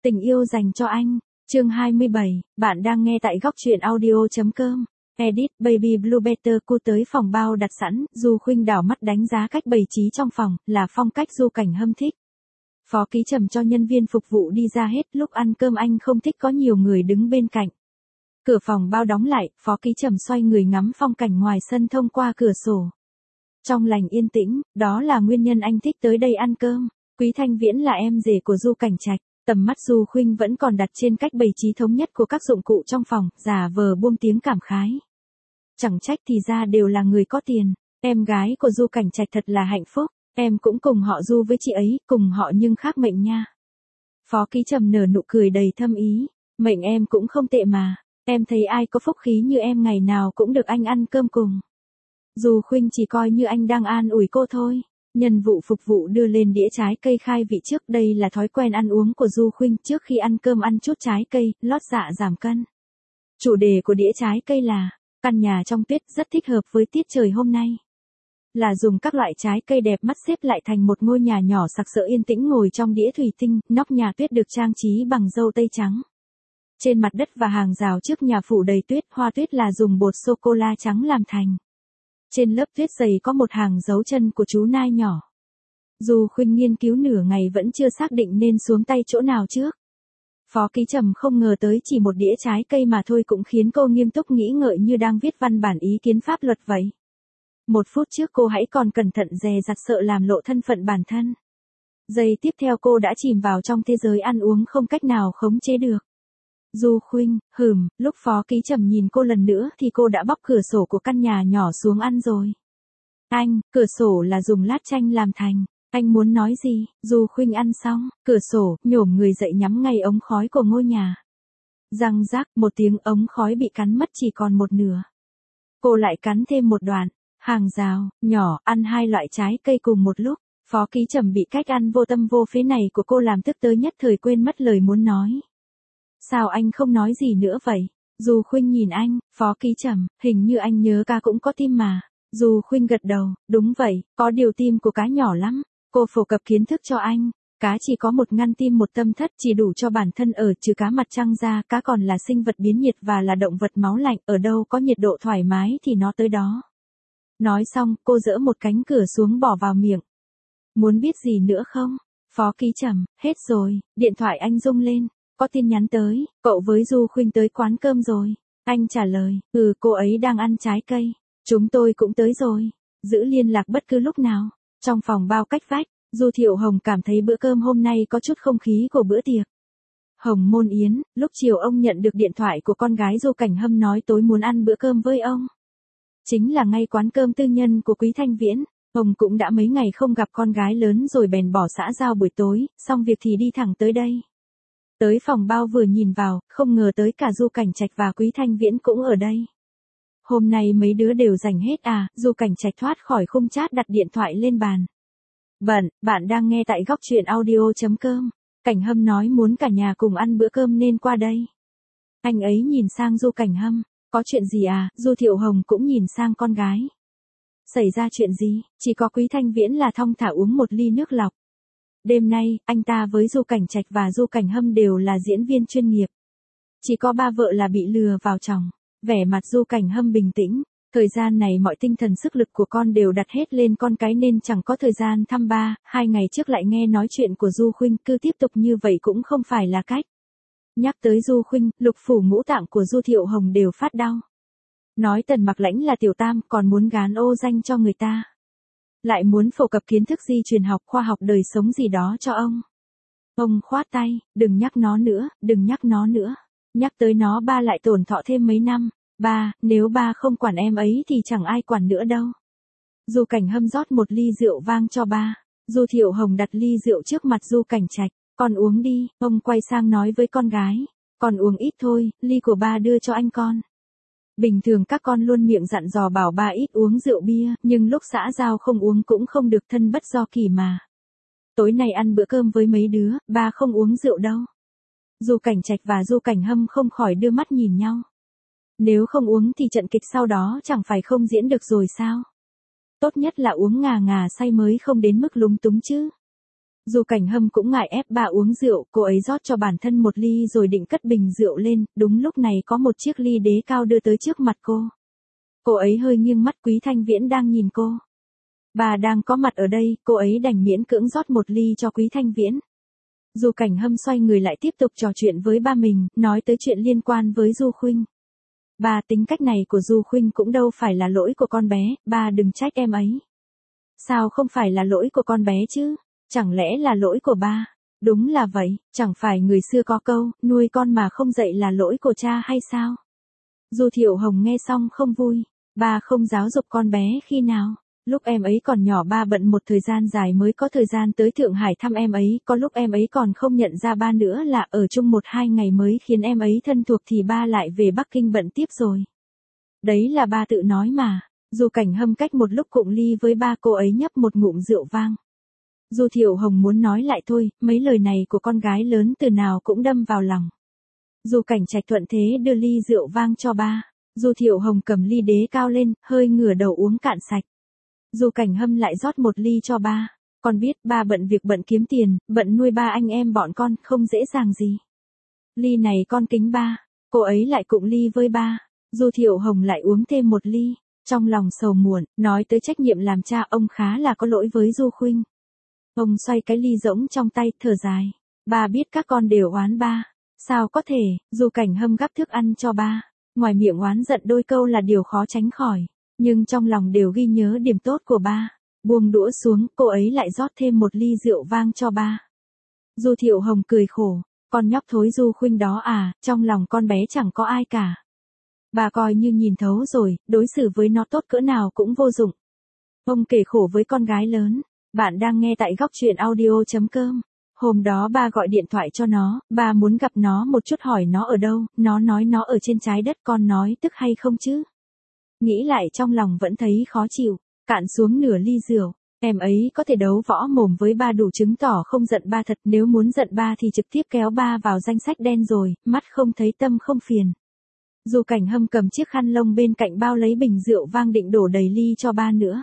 Tình yêu dành cho anh, chương 27, bạn đang nghe tại góc truyện audio.com. Edit Baby Blue Better cô tới phòng bao đặt sẵn, Du Khuynh đảo mắt đánh giá cách bày trí trong phòng, là phong cách Du Cảnh Hâm thích. Phó Ký Trầm cho nhân viên phục vụ đi ra hết, lúc ăn cơm anh không thích có nhiều người đứng bên cạnh. Cửa phòng bao đóng lại, Phó Ký Trầm xoay người ngắm phong cảnh ngoài sân thông qua cửa sổ. Trong lành yên tĩnh, đó là nguyên nhân anh thích tới đây ăn cơm. Quý Thanh Viễn là em rể của Du Cảnh Trạch. Tầm mắt Du Khuynh vẫn còn đặt trên cách bày trí thống nhất của các dụng cụ trong phòng, giả vờ buông tiếng cảm khái. Chẳng trách thì ra đều là người có tiền, em gái của Du Cảnh Trạch thật là hạnh phúc, em cũng cùng họ Du với chị ấy, cùng họ nhưng khác mệnh nha. Phó Ký Trầm nở nụ cười đầy thâm ý, mệnh em cũng không tệ mà, em thấy ai có phúc khí như em ngày nào cũng được anh ăn cơm cùng. Du Khuynh chỉ coi như anh đang an ủi cô thôi. Nhân vụ phục vụ đưa lên đĩa trái cây khai vị trước, đây là thói quen ăn uống của Du Khuynh, trước khi ăn cơm ăn chút trái cây, lót dạ giảm cân. Chủ đề của đĩa trái cây là căn nhà trong tuyết, rất thích hợp với tiết trời hôm nay. Là dùng các loại trái cây đẹp mắt xếp lại thành một ngôi nhà nhỏ sặc sỡ yên tĩnh ngồi trong đĩa thủy tinh, nóc nhà tuyết được trang trí bằng dâu tây trắng. Trên mặt đất và hàng rào trước nhà phủ đầy tuyết, hoa tuyết là dùng bột sô cô la trắng làm thành. Trên lớp tuyết dày có một hàng dấu chân của chú nai nhỏ. Du Khuynh nghiên cứu nửa ngày vẫn chưa xác định nên xuống tay chỗ nào trước. Phó Ký Trầm không ngờ tới chỉ một đĩa trái cây mà thôi cũng khiến cô nghiêm túc nghĩ ngợi như đang viết văn bản ý kiến pháp luật vậy. Một phút trước cô hãy còn cẩn thận dè dặt sợ làm lộ thân phận bản thân. Giây tiếp theo cô đã chìm vào trong thế giới ăn uống không cách nào khống chế được. Du Khuynh, lúc Phó Ký Trầm nhìn cô lần nữa thì cô đã bóc cửa sổ của căn nhà nhỏ xuống ăn rồi. Anh, cửa sổ là dùng lát chanh làm thành, anh muốn nói gì? Du Khuynh ăn xong, cửa sổ, nhổm người dậy nhắm ngay ống khói của ngôi nhà. Răng rác, một tiếng ống khói bị cắn mất chỉ còn một nửa. Cô lại cắn thêm một đoạn, hàng rào, nhỏ, ăn hai loại trái cây cùng một lúc. Phó Ký Trầm bị cách ăn vô tâm vô phế này của cô làm tức tới nhất thời quên mất lời muốn nói. Sao anh không nói gì nữa vậy? Du Khuynh nhìn anh, Phó Ký Trầm, hình như anh nhớ cá cũng có tim mà. Du Khuynh gật đầu, đúng vậy, có điều tim của cá nhỏ lắm. Cô phổ cập kiến thức cho anh. Cá chỉ có một ngăn tim một tâm thất, chỉ đủ cho bản thân ở, trừ cá mặt trăng ra, cá còn là sinh vật biến nhiệt và là động vật máu lạnh, ở đâu có nhiệt độ thoải mái thì nó tới đó. Nói xong, cô giở một cánh cửa xuống bỏ vào miệng. Muốn biết gì nữa không? Phó Ký Trầm, hết rồi, điện thoại anh rung lên. Có tin nhắn tới, cậu với Du Khuynh tới quán cơm rồi. Anh trả lời, cô ấy đang ăn trái cây. Chúng tôi cũng tới rồi. Giữ liên lạc bất cứ lúc nào. Trong phòng bao cách vách, Du Thiệu Hồng cảm thấy bữa cơm hôm nay có chút không khí của bữa tiệc. Hồng Môn Yến, lúc chiều ông nhận được điện thoại của con gái Du Cảnh Hâm nói tối muốn ăn bữa cơm với ông. Chính là ngay quán cơm tư nhân của Quý Thanh Viễn. Ông cũng đã mấy ngày không gặp con gái lớn rồi bèn bỏ xã giao buổi tối, xong việc thì đi thẳng tới đây. Tới phòng bao vừa nhìn vào, không ngờ tới cả Du Cảnh Trạch và Quý Thanh Viễn cũng ở đây. Hôm nay mấy đứa đều rảnh hết à? Du Cảnh Trạch thoát khỏi khung chat đặt điện thoại lên bàn. Bạn đang nghe tại góc truyện audio.com. Cảnh Hâm nói muốn cả nhà cùng ăn bữa cơm nên qua đây. Anh ấy nhìn sang Du Cảnh Hâm, có chuyện gì à? Du Thiệu Hồng cũng nhìn sang con gái. Xảy ra chuyện gì? Chỉ có Quý Thanh Viễn là thong thả uống một ly nước lọc. Đêm nay, anh ta với Du Cảnh Trạch và Du Cảnh Hâm đều là diễn viên chuyên nghiệp. Chỉ có ba vợ là bị lừa vào chồng. Vẻ mặt Du Cảnh Hâm bình tĩnh. Thời gian này mọi tinh thần sức lực của con đều đặt hết lên con cái nên chẳng có thời gian thăm ba. 2 ngày trước lại nghe nói chuyện của Du Khuynh, cứ tiếp tục như vậy cũng không phải là cách. Nhắc tới Du Khuynh, lục phủ ngũ tạng của Du Thiệu Hồng đều phát đau. Nói Tần Mặc Lãnh là tiểu tam còn muốn gán ô danh cho người ta. Lại muốn phổ cập kiến thức di truyền học khoa học đời sống gì đó cho ông. Ông khoát tay, đừng nhắc nó nữa, đừng nhắc nó nữa. Nhắc tới nó ba lại tổn thọ thêm mấy năm. Ba, nếu ba không quản em ấy thì chẳng ai quản nữa đâu. Du Cảnh Hâm rót một ly rượu vang cho ba. Du Thiệu Hồng đặt ly rượu trước mặt Du Cảnh Trạch. Con uống đi, ông quay sang nói với con gái. Con uống ít thôi, ly của ba đưa cho anh con. Bình thường các con luôn miệng dặn dò bảo ba ít uống rượu bia, nhưng lúc xã giao không uống cũng không được, thân bất do kỳ mà. Tối nay ăn bữa cơm với mấy đứa, ba không uống rượu đâu. Du Cảnh Trạch và Du Cảnh Hâm không khỏi đưa mắt nhìn nhau. Nếu không uống thì trận kịch sau đó chẳng phải không diễn được rồi sao? Tốt nhất là uống ngà ngà say mới không đến mức lúng túng chứ. Du Cảnh Hâm cũng ngại ép bà uống rượu, cô ấy rót cho bản thân một ly rồi định cất bình rượu lên, đúng lúc này có một chiếc ly đế cao đưa tới trước mặt cô. Cô ấy hơi nghiêng mắt, Quý Thanh Viễn đang nhìn cô. Bà đang có mặt ở đây, cô ấy đành miễn cưỡng rót một ly cho Quý Thanh Viễn. Du Cảnh Hâm xoay người lại tiếp tục trò chuyện với ba mình, nói tới chuyện liên quan với Du Khuynh. Ba, tính cách này của Du Khuynh cũng đâu phải là lỗi của con bé, ba đừng trách em ấy. Sao không phải là lỗi của con bé chứ? Chẳng lẽ là lỗi của ba? Đúng là vậy, chẳng phải người xưa có câu, nuôi con mà không dạy là lỗi của cha hay sao? Du Thiệu Hồng nghe xong không vui. Ba không giáo dục con bé khi nào? Lúc em ấy còn nhỏ ba bận một thời gian dài mới có thời gian tới Thượng Hải thăm em ấy, có lúc em ấy còn không nhận ra ba nữa là ở chung 1-2 ngày mới khiến em ấy thân thuộc thì ba lại về Bắc Kinh bận tiếp rồi. Đấy là ba tự nói mà. Du Cảnh Hâm cách một lúc cụng ly với ba, cô ấy nhấp một ngụm rượu vang. Du Thiệu Hồng muốn nói lại thôi, mấy lời này của con gái lớn từ nào cũng đâm vào lòng. Du Cảnh Trạch thuận thế đưa ly rượu vang cho ba. Du Thiệu Hồng cầm ly đế cao lên, hơi ngửa đầu uống cạn sạch. Du Cảnh Hâm lại rót một ly cho ba. Con biết ba bận việc bận kiếm tiền, bận nuôi ba anh em bọn con, không dễ dàng gì. Ly này con kính ba. Cô ấy lại cụng ly với ba. Du Thiệu Hồng lại uống thêm một ly. Trong lòng sầu muộn, nói tới trách nhiệm làm cha ông khá là có lỗi với Du Khuynh. Ông xoay cái ly rỗng trong tay, thở dài. Ba biết các con đều oán ba. Sao có thể? Du Cảnh Hâm gắp thức ăn cho ba. Ngoài miệng oán giận đôi câu là điều khó tránh khỏi. Nhưng trong lòng đều ghi nhớ điểm tốt của ba. Buông đũa xuống, cô ấy lại rót thêm một ly rượu vang cho ba. Du Thiệu Hồng cười khổ. Con nhóc thối Du Khuynh đó à, trong lòng con bé chẳng có ai cả. Bà coi như nhìn thấu rồi, đối xử với nó tốt cỡ nào cũng vô dụng. Ông kể khổ với con gái lớn. Bạn đang nghe tại góc truyện audio.com. Hôm đó ba gọi điện thoại cho nó, ba muốn gặp nó một chút, hỏi nó ở đâu, nó nói nó ở trên trái đất, con nói tức hay không chứ? Nghĩ lại trong lòng vẫn thấy khó chịu, cạn xuống nửa ly rượu. Em ấy có thể đấu võ mồm với ba đủ chứng tỏ không giận ba thật, nếu muốn giận ba thì trực tiếp kéo ba vào danh sách đen rồi, mắt không thấy tâm không phiền. Du Cảnh Hâm cầm chiếc khăn lông bên cạnh bao lấy bình rượu vang định đổ đầy ly cho ba nữa.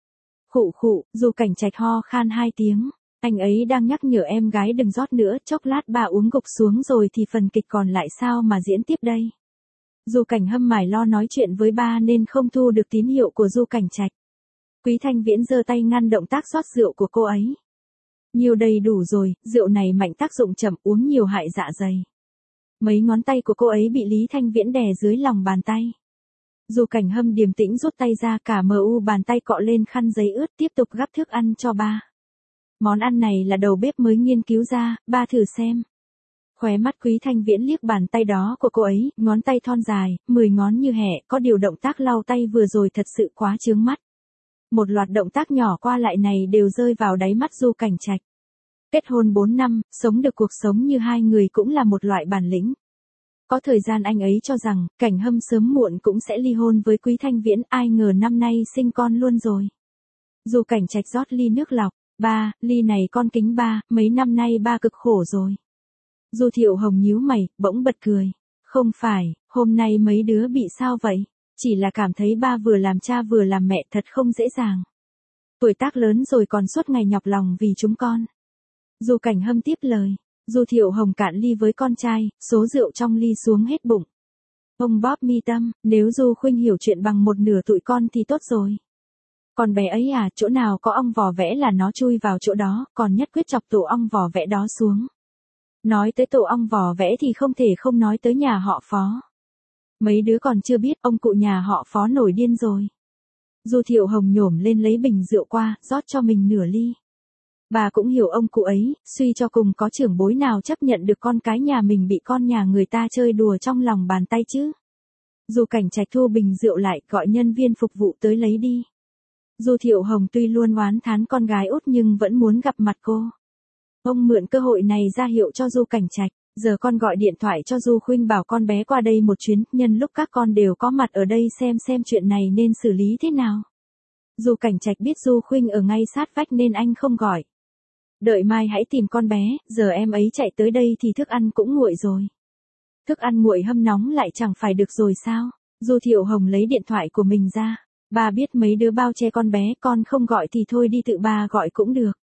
Khụ khụ, Du Cảnh Trạch ho khan 2 tiếng. Anh ấy đang nhắc nhở em gái đừng rót nữa, chốc lát ba uống gục xuống rồi thì phần kịch còn lại sao mà diễn tiếp đây. Du Cảnh Hâm mải lo nói chuyện với ba nên không thu được tín hiệu của Du Cảnh Trạch. Quý Thanh Viễn giơ tay ngăn động tác rót rượu của cô ấy. Nhiều đầy đủ rồi, rượu này mạnh tác dụng chậm, uống nhiều hại dạ dày. Mấy ngón tay của cô ấy bị Lý Thanh Viễn đè dưới lòng bàn tay. Du Cảnh Hâm điềm tĩnh rút tay ra, cả mu bàn tay cọ lên khăn giấy ướt, tiếp tục gắp thức ăn cho ba. Món ăn này là đầu bếp mới nghiên cứu ra, ba thử xem. Khóe mắt Quý Thanh Viễn liếc bàn tay đó của cô ấy, ngón tay thon dài, 10 ngón như hẹ, có điều động tác lau tay vừa rồi thật sự quá chướng mắt. Một loạt động tác nhỏ qua lại này đều rơi vào đáy mắt Du Cảnh Trạch. Kết hôn 4 năm, sống được cuộc sống như hai người cũng là một loại bản lĩnh. Có thời gian anh ấy cho rằng, Cảnh Hâm sớm muộn cũng sẽ ly hôn với Quý Thanh Viễn, ai ngờ năm nay sinh con luôn rồi. Du Cảnh Trạch rót ly nước lọc. Ba, ly này con kính ba, mấy năm nay ba cực khổ rồi. Du Thiệu Hồng nhíu mày, bỗng bật cười. Không phải, hôm nay mấy đứa bị sao vậy? Chỉ là cảm thấy ba vừa làm cha vừa làm mẹ thật không dễ dàng. Tuổi tác lớn rồi còn suốt ngày nhọc lòng vì chúng con. Du Cảnh Hâm tiếp lời. Du Thiệu Hồng cạn ly với con trai, số rượu trong ly xuống hết bụng. Ông bóp mi tâm, nếu Du Khuynh hiểu chuyện bằng một nửa tụi con thì tốt rồi. Con bé ấy à, chỗ nào có ong vò vẽ là nó chui vào chỗ đó, còn nhất quyết chọc tổ ong vò vẽ đó xuống. Nói tới tổ ong vò vẽ thì không thể không nói tới nhà họ Phó. Mấy đứa còn chưa biết, ông cụ nhà họ Phó nổi điên rồi. Du Thiệu Hồng nhổm lên lấy bình rượu qua, rót cho mình nửa ly. Bà cũng hiểu ông cụ ấy, suy cho cùng có trưởng bối nào chấp nhận được con cái nhà mình bị con nhà người ta chơi đùa trong lòng bàn tay chứ. Du Cảnh Trạch thu bình rượu lại, gọi nhân viên phục vụ tới lấy đi. Du Thiệu Hồng tuy luôn oán thán con gái út nhưng vẫn muốn gặp mặt cô. Ông mượn cơ hội này ra hiệu cho Du Cảnh Trạch, giờ con gọi điện thoại cho Du Khuynh bảo con bé qua đây một chuyến, nhân lúc các con đều có mặt ở đây xem chuyện này nên xử lý thế nào. Du Cảnh Trạch biết Du Khuynh ở ngay sát vách nên anh không gọi. Đợi mai hãy tìm con bé, giờ em ấy chạy tới đây thì thức ăn cũng nguội rồi. Thức ăn nguội hâm nóng lại chẳng phải được rồi sao? Du Thiệu Hồng lấy điện thoại của mình ra. Ba biết mấy đứa bao che con bé, con không gọi thì thôi đi tự ba gọi cũng được.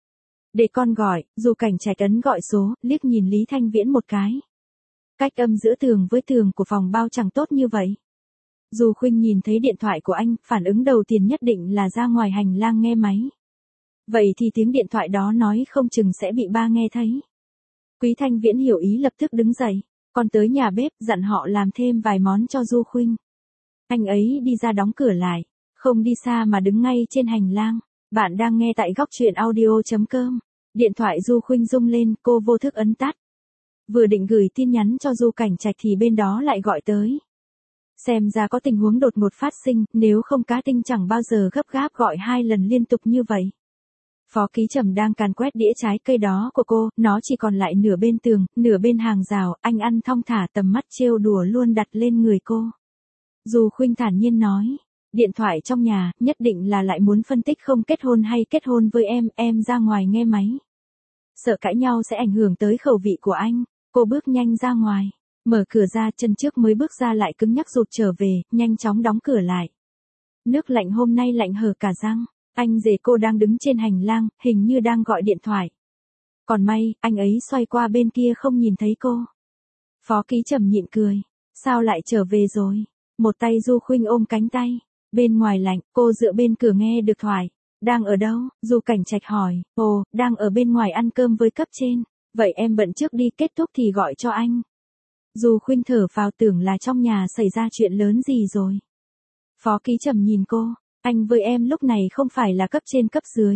Để con gọi, Du Cảnh Trạch ấn gọi số, liếc nhìn Lý Thanh Viễn một cái. Cách âm giữa tường với tường của phòng bao chẳng tốt như vậy. Du Khuynh nhìn thấy điện thoại của anh, phản ứng đầu tiên nhất định là ra ngoài hành lang nghe máy. Vậy thì tiếng điện thoại đó nói không chừng sẽ bị ba nghe thấy. Quý Thanh Viễn hiểu ý lập tức đứng dậy, còn tới nhà bếp dặn họ làm thêm vài món cho Du Khuynh. Anh ấy đi ra đóng cửa lại, không đi xa mà đứng ngay trên hành lang. Bạn đang nghe tại góc truyện audio.com. Điện thoại Du Khuynh rung lên, cô vô thức ấn tắt. Vừa định gửi tin nhắn cho Du Cảnh Trạch thì bên đó lại gọi tới. Xem ra có tình huống đột ngột phát sinh, nếu không Cá Tinh chẳng bao giờ gấp gáp gọi 2 lần liên tục như vậy. Phó Ký Trầm đang càn quét đĩa trái cây đó của cô, nó chỉ còn lại nửa bên tường, nửa bên hàng rào, anh ăn thong thả tầm mắt trêu đùa luôn đặt lên người cô. Du Khuynh thản nhiên nói, điện thoại trong nhà, nhất định là lại muốn phân tích không kết hôn hay kết hôn với em ra ngoài nghe máy. Sợ cãi nhau sẽ ảnh hưởng tới khẩu vị của anh, cô bước nhanh ra ngoài, mở cửa ra chân trước mới bước ra lại cứng nhắc rụt trở về, nhanh chóng đóng cửa lại. Nước lạnh hôm nay lạnh hở cả răng, anh rể cô đang đứng trên hành lang, hình như đang gọi điện thoại. Còn may, anh ấy xoay qua bên kia không nhìn thấy cô. Phó Ký Trầm nhịn cười, sao lại trở về rồi? Một tay Du Khuynh ôm cánh tay, bên ngoài lạnh, cô dựa bên cửa nghe được thoại. Đang ở đâu? Du Cảnh Trạch hỏi. Ồ, đang ở bên ngoài ăn cơm với cấp trên. Vậy em bận trước đi, kết thúc thì gọi cho anh. Du Khuynh thở phào tưởng là trong nhà xảy ra chuyện lớn gì rồi. Phó Ký Trầm nhìn cô, anh với em lúc này không phải là cấp trên cấp dưới.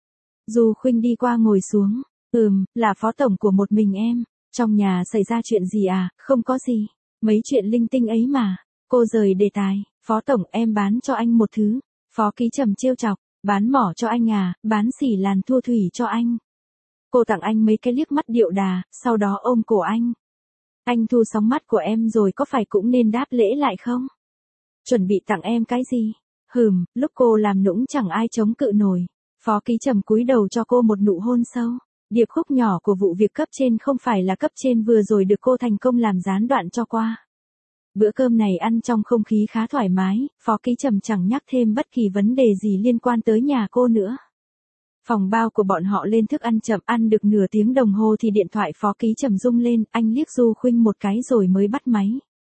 Du Khuynh đi qua ngồi xuống. Là phó tổng của một mình em. Trong nhà xảy ra chuyện gì à? Không có gì. Mấy chuyện linh tinh ấy mà. Cô rời đề tài. Phó tổng, em bán cho anh một thứ. Phó Ký Trầm trêu chọc. Bán mỏ cho anh à? Bán xỉ làn thua thủy cho anh. Cô tặng anh mấy cái liếc mắt điệu đà, sau đó ôm cổ anh. Anh thu sóng mắt của em rồi có phải cũng nên đáp lễ lại không? Chuẩn bị tặng em cái gì? Lúc cô làm nũng chẳng ai chống cự nổi. Phó Ký Trầm cúi đầu cho cô một nụ hôn sâu. Điệp khúc nhỏ của vụ việc cấp trên không phải là cấp trên vừa rồi được cô thành công làm gián đoạn cho qua. Bữa cơm này ăn trong không khí khá thoải mái, Phó Ký Trầm chẳng nhắc thêm bất kỳ vấn đề gì liên quan tới nhà cô nữa. Phòng bao của bọn họ lên thức ăn chậm, ăn được nửa tiếng đồng hồ thì điện thoại Phó Ký Trầm rung lên, anh liếc Du Khuynh một cái rồi mới bắt máy.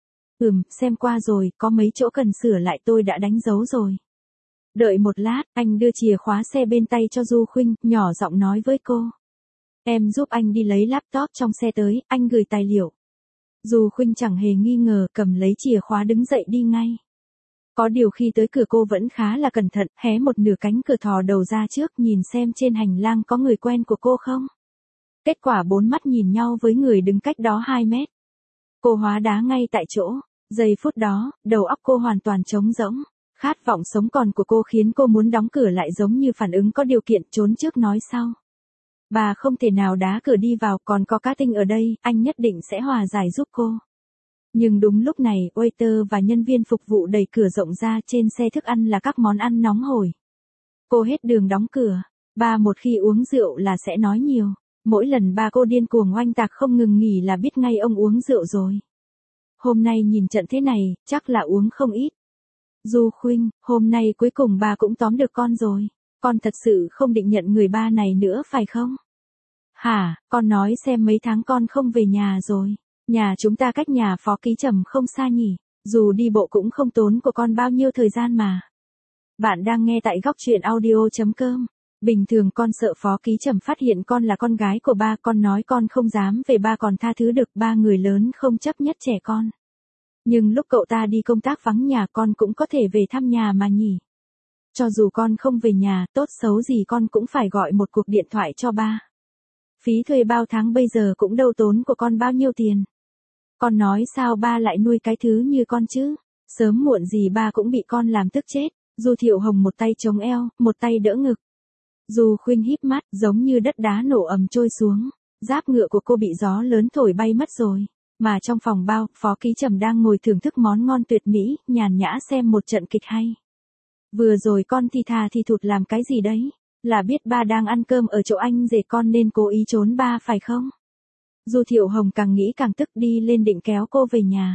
Xem qua rồi, có mấy chỗ cần sửa lại tôi đã đánh dấu rồi. Đợi một lát, anh đưa chìa khóa xe bên tay cho Du Khuynh, nhỏ giọng nói với cô. Em giúp anh đi lấy laptop trong xe tới, anh gửi tài liệu. Du Khuynh chẳng hề nghi ngờ, cầm lấy chìa khóa đứng dậy đi ngay. Có điều khi tới cửa cô vẫn khá là cẩn thận, hé một nửa cánh cửa thò đầu ra trước nhìn xem trên hành lang có người quen của cô không. Kết quả 4 mắt nhìn nhau với người đứng cách đó 2 mét. Cô hóa đá ngay tại chỗ, giây phút đó, đầu óc cô hoàn toàn trống rỗng. Khát vọng sống còn của cô khiến cô muốn đóng cửa lại giống như phản ứng có điều kiện trốn trước nói sau. Bà không thể nào đá cửa đi vào, còn có Cá Tinh ở đây, anh nhất định sẽ hòa giải giúp cô. Nhưng đúng lúc này, waiter và nhân viên phục vụ đẩy cửa rộng ra, trên xe thức ăn là các món ăn nóng hổi. Cô hết đường đóng cửa, ba một khi uống rượu là sẽ nói nhiều. Mỗi lần ba cô điên cuồng oanh tạc không ngừng nghỉ là biết ngay ông uống rượu rồi. Hôm nay nhìn trận thế này, chắc là uống không ít. Du Khuynh, hôm nay cuối cùng ba cũng tóm được con rồi. Con thật sự không định nhận người ba này nữa phải không? Hả, con nói xem mấy tháng con không về nhà rồi. Nhà chúng ta cách nhà Phó Ký Trầm không xa nhỉ, dù đi bộ cũng không tốn của con bao nhiêu thời gian mà. Bạn đang nghe tại góc truyện audio.com. Bình thường con sợ Phó Ký Trầm phát hiện con là con gái của ba, con nói con không dám về ba còn tha thứ được, ba người lớn không chấp nhất trẻ con. Nhưng lúc cậu ta đi công tác vắng nhà con cũng có thể về thăm nhà mà nhỉ. Cho dù con không về nhà, tốt xấu gì con cũng phải gọi một cuộc điện thoại cho ba. Phí thuê bao tháng bây giờ cũng đâu tốn của con bao nhiêu tiền. Con nói sao ba lại nuôi cái thứ như con chứ? Sớm muộn gì ba cũng bị con làm tức chết. Du Thiệu Hồng một tay chống eo, một tay đỡ ngực. Du Khuynh híp mắt, giống như đất đá nổ ầm trôi xuống. Giáp ngựa của cô bị gió lớn thổi bay mất rồi. Mà trong phòng bao, Phó Ký Trầm đang ngồi thưởng thức món ngon tuyệt mỹ, nhàn nhã xem một trận kịch hay. Vừa rồi con thì thà thì thụt làm cái gì đấy? Là biết ba đang ăn cơm ở chỗ anh rể con nên cố ý trốn ba phải không? Du Thiệu Hồng càng nghĩ càng tức, đi lên định kéo cô về nhà.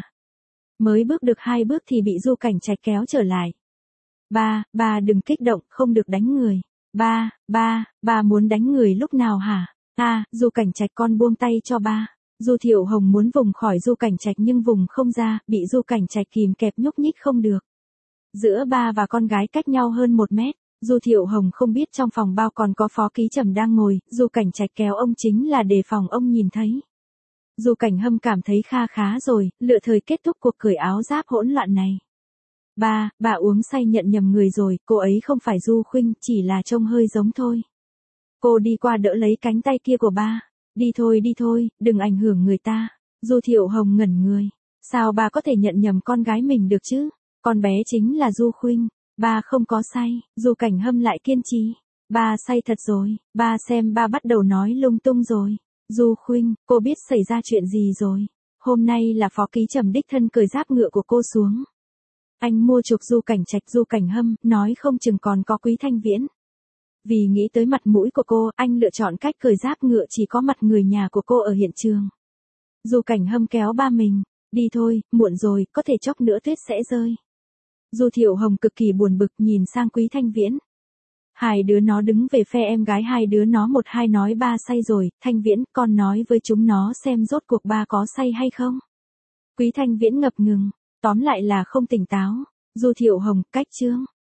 Mới bước được 2 bước thì bị Du Cảnh Trạch kéo trở lại. Ba đừng kích động, không được đánh người. Ba muốn đánh người lúc nào hả? Du Cảnh Trạch con buông tay cho ba. Du Thiệu Hồng muốn vùng khỏi Du Cảnh Trạch nhưng vùng không ra, bị Du Cảnh Trạch kìm kẹp nhúc nhích không được. Giữa ba và con gái cách nhau hơn 1 mét. Du Thiệu Hồng không biết trong phòng bao còn có Phó Ký Trầm đang ngồi, Du Cảnh Trạch kéo ông chính là đề phòng ông nhìn thấy. Du Cảnh Hâm cảm thấy kha khá rồi, lựa thời kết thúc cuộc cởi áo giáp hỗn loạn này. Bà uống say nhận nhầm người rồi, cô ấy không phải Du Khuynh, chỉ là trông hơi giống thôi. Cô đi qua đỡ lấy cánh tay kia của ba. Đi thôi, đừng ảnh hưởng người ta. Du Thiệu Hồng ngẩn người. Sao ba có thể nhận nhầm con gái mình được chứ? Con bé chính là Du Khuynh. Ba không có say. Du Cảnh Hâm lại kiên trì. Ba say thật rồi. Ba xem ba bắt đầu nói lung tung rồi. Du Khuynh, cô biết xảy ra chuyện gì rồi. Hôm nay là Phó Ký Trầm đích thân cởi giáp ngựa của cô xuống. Anh mua chuộc Du Cảnh Trạch. Du Cảnh Hâm nói không chừng còn có Quý Thanh Viễn. Vì nghĩ tới mặt mũi của cô, anh lựa chọn cách cởi giáp ngựa chỉ có mặt người nhà của cô ở hiện trường. Du Cảnh Hâm kéo ba mình. Đi thôi, muộn rồi, có thể chốc nữa tuyết sẽ rơi. Du Thiệu Hồng cực kỳ buồn bực nhìn sang Quý Thanh Viễn. Hai đứa nó đứng về phe em gái hai đứa nó một hai nói ba say rồi. Thanh Viễn, con nói với chúng nó xem rốt cuộc ba có say hay không. Quý Thanh Viễn ngập ngừng. Tóm lại là không tỉnh táo. Du Thiệu Hồng, cách chương.